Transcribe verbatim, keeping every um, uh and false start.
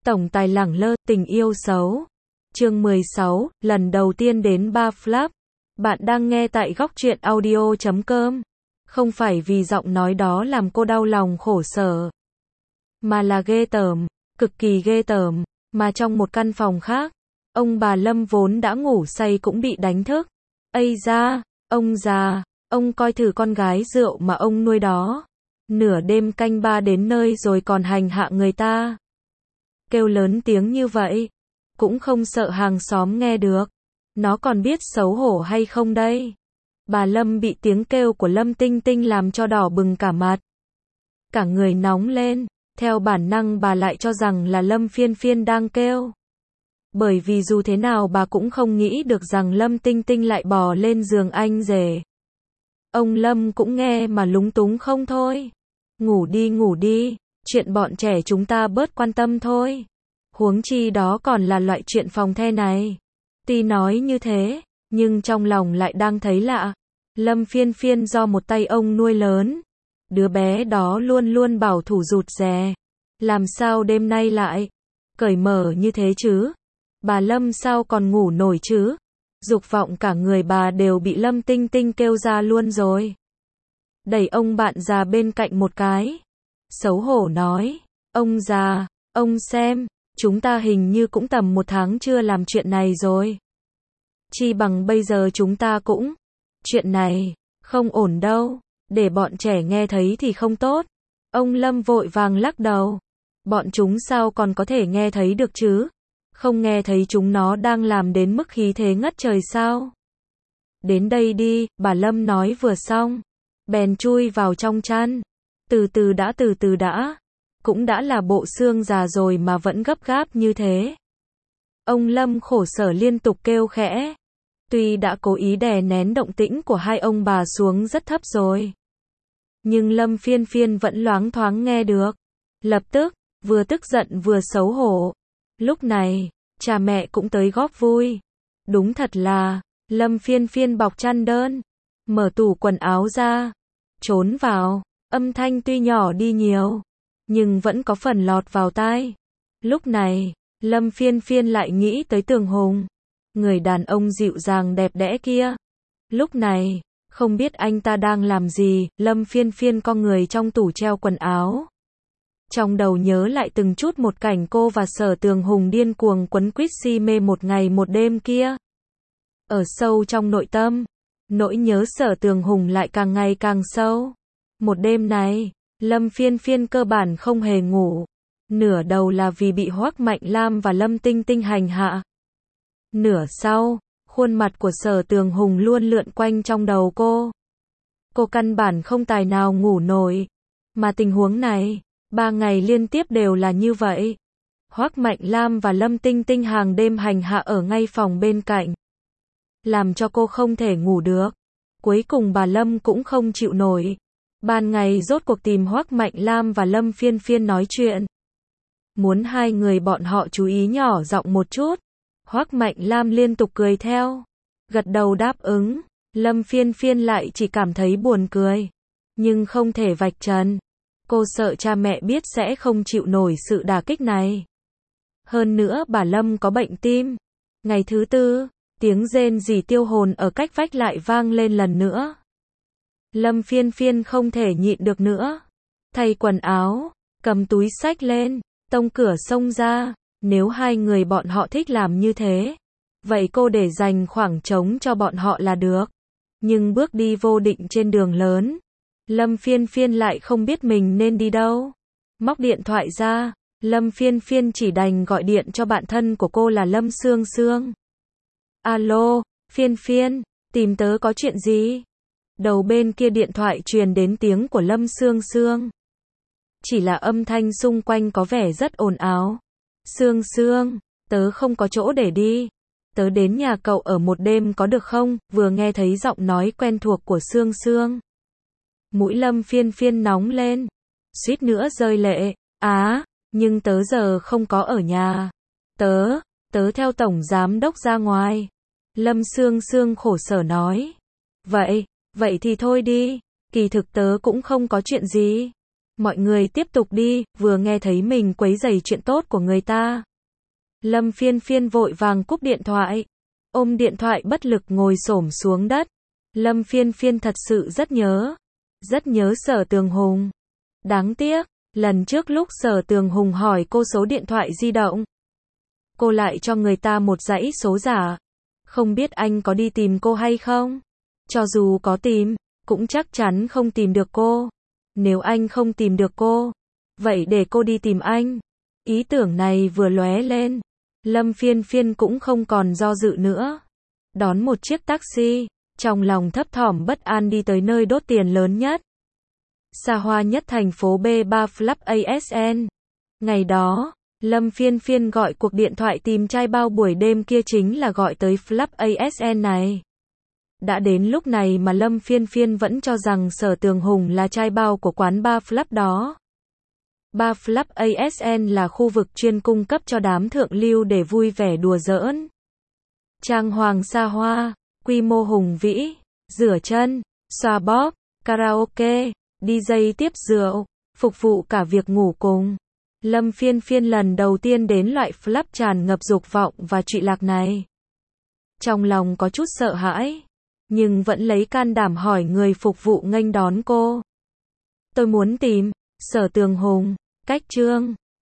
Tổng tài lẳng lơ, tình yêu xấu. Chương mười sáu, lần đầu tiên đến bar Flap. Bạn đang nghe tại góc truyện audio chấm com. Không phải vì giọng nói đó làm cô đau lòng khổ sở, mà là ghê tởm, cực kỳ ghê tởm. Mà trong một căn phòng khác, ông bà Lâm vốn đã ngủ say cũng bị đánh thức. Ây da, ông già, ông coi thử con gái rượu mà ông nuôi đó. Nửa đêm canh ba đến nơi rồi còn hành hạ người ta. Kêu lớn tiếng như vậy, cũng không sợ hàng xóm nghe được. Nó còn biết xấu hổ hay không đây? Bà Lâm bị tiếng kêu của Lâm Tinh Tinh làm cho đỏ bừng cả mặt. Cả người nóng lên, theo bản năng bà lại cho rằng là Lâm Phiên Phiên đang kêu. Bởi vì dù thế nào bà cũng không nghĩ được rằng Lâm Tinh Tinh lại bò lên giường anh rể. Ông Lâm cũng nghe mà lúng túng không thôi. Ngủ đi ngủ đi, chuyện bọn trẻ chúng ta bớt quan tâm thôi. Huống chi đó còn là loại chuyện phòng the này. Tuy nói như thế, nhưng trong lòng lại đang thấy lạ. Lâm Phiên Phiên do một tay ông nuôi lớn. Đứa bé đó luôn luôn bảo thủ rụt rè. Làm sao đêm nay lại cởi mở như thế chứ? Bà Lâm sao còn ngủ nổi chứ? Dục vọng cả người bà đều bị Lâm Tinh Tinh kêu ra luôn rồi. Đẩy ông bạn già bên cạnh một cái. Xấu hổ nói, ông già, ông xem, chúng ta hình như cũng tầm một tháng chưa làm chuyện này rồi. Chi bằng bây giờ chúng ta cũng. Chuyện này, không ổn đâu, để bọn trẻ nghe thấy thì không tốt. Ông Lâm vội vàng lắc đầu. Bọn chúng sao còn có thể nghe thấy được chứ? Không nghe thấy chúng nó đang làm đến mức khí thế ngất trời sao? Đến đây đi, bà Lâm nói vừa xong. Bèn chui vào trong chăn. Từ từ đã từ từ đã. Cũng đã là bộ xương già rồi mà vẫn gấp gáp như thế. Ông Lâm khổ sở liên tục kêu khẽ. Tuy đã cố ý đè nén động tĩnh của hai ông bà xuống rất thấp rồi, nhưng Lâm Phiên Phiên vẫn loáng thoáng nghe được. Lập tức, vừa tức giận vừa xấu hổ. Lúc này, cha mẹ cũng tới góp vui. Đúng thật là, Lâm Phiên Phiên bọc chăn đơn, mở tủ quần áo ra, trốn vào. Âm thanh tuy nhỏ đi nhiều, nhưng vẫn có phần lọt vào tai. Lúc này, Lâm Phiên Phiên lại nghĩ tới Tường Hùng, người đàn ông dịu dàng đẹp đẽ kia. Lúc này, không biết anh ta đang làm gì, Lâm Phiên Phiên co người trong tủ treo quần áo. Trong đầu nhớ lại từng chút một cảnh cô và Sở Tường Hùng điên cuồng quấn quýt si mê một ngày một đêm kia. Ở sâu trong nội tâm, nỗi nhớ Sở Tường Hùng lại càng ngày càng sâu. Một đêm này, Lâm Phiên Phiên cơ bản không hề ngủ. Nửa đầu là vì bị Hoắc Mạnh Lam và Lâm Tinh Tinh hành hạ. Nửa sau, khuôn mặt của Sở Tường Hùng luôn lượn quanh trong đầu cô. Cô căn bản không tài nào ngủ nổi. Mà tình huống này, ba ngày liên tiếp đều là như vậy. Hoắc Mạnh Lam và Lâm Tinh Tinh hàng đêm hành hạ ở ngay phòng bên cạnh, làm cho cô không thể ngủ được. Cuối cùng bà Lâm cũng không chịu nổi. Ban ngày rốt cuộc tìm Hoắc Mạnh Lam và Lâm Phiên Phiên nói chuyện. Muốn hai người bọn họ chú ý nhỏ giọng một chút. Hoắc Mạnh Lam liên tục cười theo, gật đầu đáp ứng. Lâm Phiên Phiên lại chỉ cảm thấy buồn cười, nhưng không thể vạch trần. Cô sợ cha mẹ biết sẽ không chịu nổi sự đả kích này. Hơn nữa bà Lâm có bệnh tim. Ngày thứ tư, tiếng rên rỉ tiêu hồn ở cách vách lại vang lên lần nữa. Lâm Phiên Phiên không thể nhịn được nữa. Thay quần áo, cầm túi xách lên, tông cửa xông ra. Nếu hai người bọn họ thích làm như thế, vậy cô để dành khoảng trống cho bọn họ là được. Nhưng bước đi vô định trên đường lớn, Lâm Phiên Phiên lại không biết mình nên đi đâu. Móc điện thoại ra, Lâm Phiên Phiên chỉ đành gọi điện cho bạn thân của cô là Lâm Sương Sương. Alo, Phiên Phiên, tìm tớ có chuyện gì? Đầu bên kia điện thoại truyền đến tiếng của Lâm Sương Sương. Chỉ là âm thanh xung quanh có vẻ rất ồn ào. Sương Sương, tớ không có chỗ để đi. Tớ đến nhà cậu ở một đêm có được không? Vừa nghe thấy giọng nói quen thuộc của Sương Sương, mũi Lâm Phiên Phiên nóng lên, suýt nữa rơi lệ. Á, nhưng tớ giờ không có ở nhà. Tớ, tớ theo tổng giám đốc ra ngoài. Lâm Sương Sương khổ sở nói. Vậy, vậy thì thôi đi. Kỳ thực tớ cũng không có chuyện gì. Mọi người tiếp tục đi, vừa nghe thấy mình quấy rầy chuyện tốt của người ta. Lâm Phiên Phiên vội vàng cúp điện thoại, ôm điện thoại bất lực ngồi xổm xuống đất. Lâm Phiên Phiên thật sự rất nhớ, rất nhớ Sở Tường Hùng. Đáng tiếc, lần trước lúc Sở Tường Hùng hỏi cô số điện thoại di động, cô lại cho người ta một dãy số giả. Không biết anh có đi tìm cô hay không? Cho dù có tìm, cũng chắc chắn không tìm được cô. Nếu anh không tìm được cô, vậy để cô đi tìm anh. Ý tưởng này vừa lóe lên, Lâm Phiên Phiên cũng không còn do dự nữa. Đón một chiếc taxi, trong lòng thấp thỏm bất an đi tới nơi đốt tiền lớn nhất, xa hoa nhất thành phố B ba Club a ét en. Ngày đó, Lâm Phiên Phiên gọi cuộc điện thoại tìm trai bao buổi đêm kia chính là gọi tới Club a ét en này. Đã đến lúc này mà Lâm Phiên Phiên vẫn cho rằng Sở Tường Hùng là trai bao của quán bar Club đó. Bar Club a ét en là khu vực chuyên cung cấp cho đám thượng lưu để vui vẻ đùa giỡn. Trang hoàng xa hoa, quy mô hùng vĩ, rửa chân, xoa bóp, karaoke, đi jay tiếp rượu, phục vụ cả việc ngủ cùng. Lâm Phiên Phiên lần đầu tiên đến loại club tràn ngập dục vọng và trụy lạc này. Trong lòng có chút sợ hãi, nhưng vẫn lấy can đảm hỏi người phục vụ nghênh đón cô. Tôi muốn tìm Sở Tường Hùng, cách Trương.